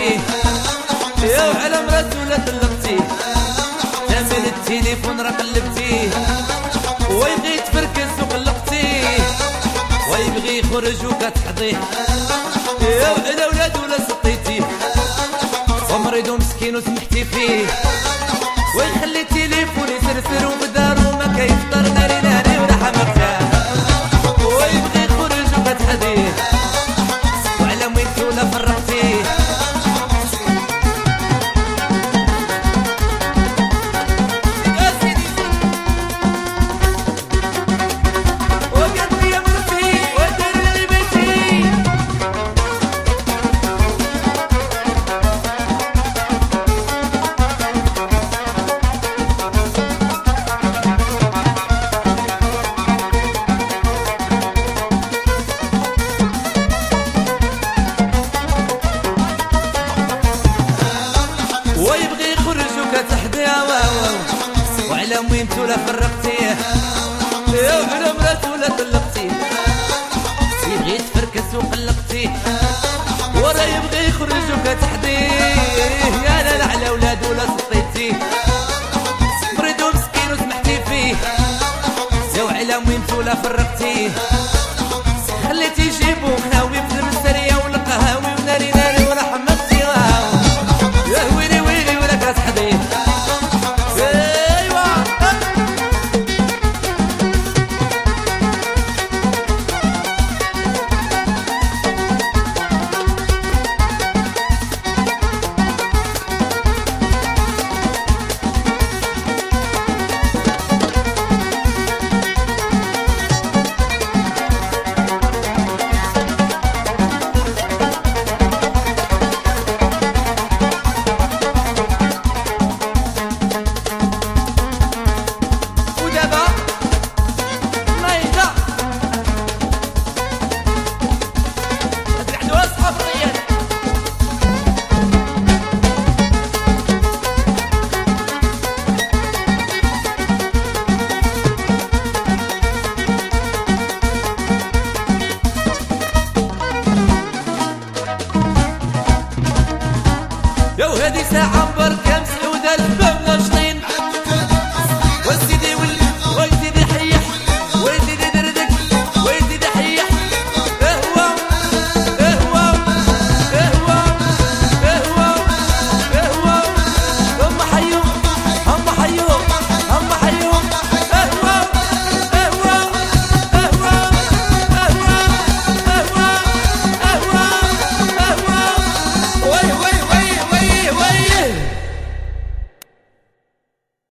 حديه يا وعلى مرات ولا طلقتيه جامل التليفون راه قلبتيه ويبغي يتفركس وقلقتيه ويبغي يخرج وكتحضيه يا وعلى ولاد ولا سطيتيه ومريض مسكين وسمحتي فيه ويخلي التليفون يسرسر وبدارو ما كيفطر ناري ناري ولا حمقتها ويبغي يخرج وكتحضيه وعلى مويتو لا فرقتيه ويبغي يخرج وكتحديه وعلى موينتو لا فرقتيه يا وعلى مراتو لا طلقتيه يبغي يتفركس وقلقتيه ورا يبغي يخرج وكتحديه يا لا لا على ولادو لا سطيتيه مريض ومسكين وسمحتي فيه يا وعلى موينتو لا فرقتيه خليتي يجيبو خاوي في المستريه والقهاوي وناري ناري ولا حمقتي يا ويلي ويلي ولا كتحضيه ايوا يا وهادي ساعة بركة مسعودة الباب ناشطين وسيدي ويزيدي حيح ويزيدي دردك ويزيدي حيح اهوا اهوا اهوا اهوا اهوا هم حيو هم حيو هم حيو اهوا اهوا اهوا اهوا اهوا اهوا اهوا وي وي وي وي وي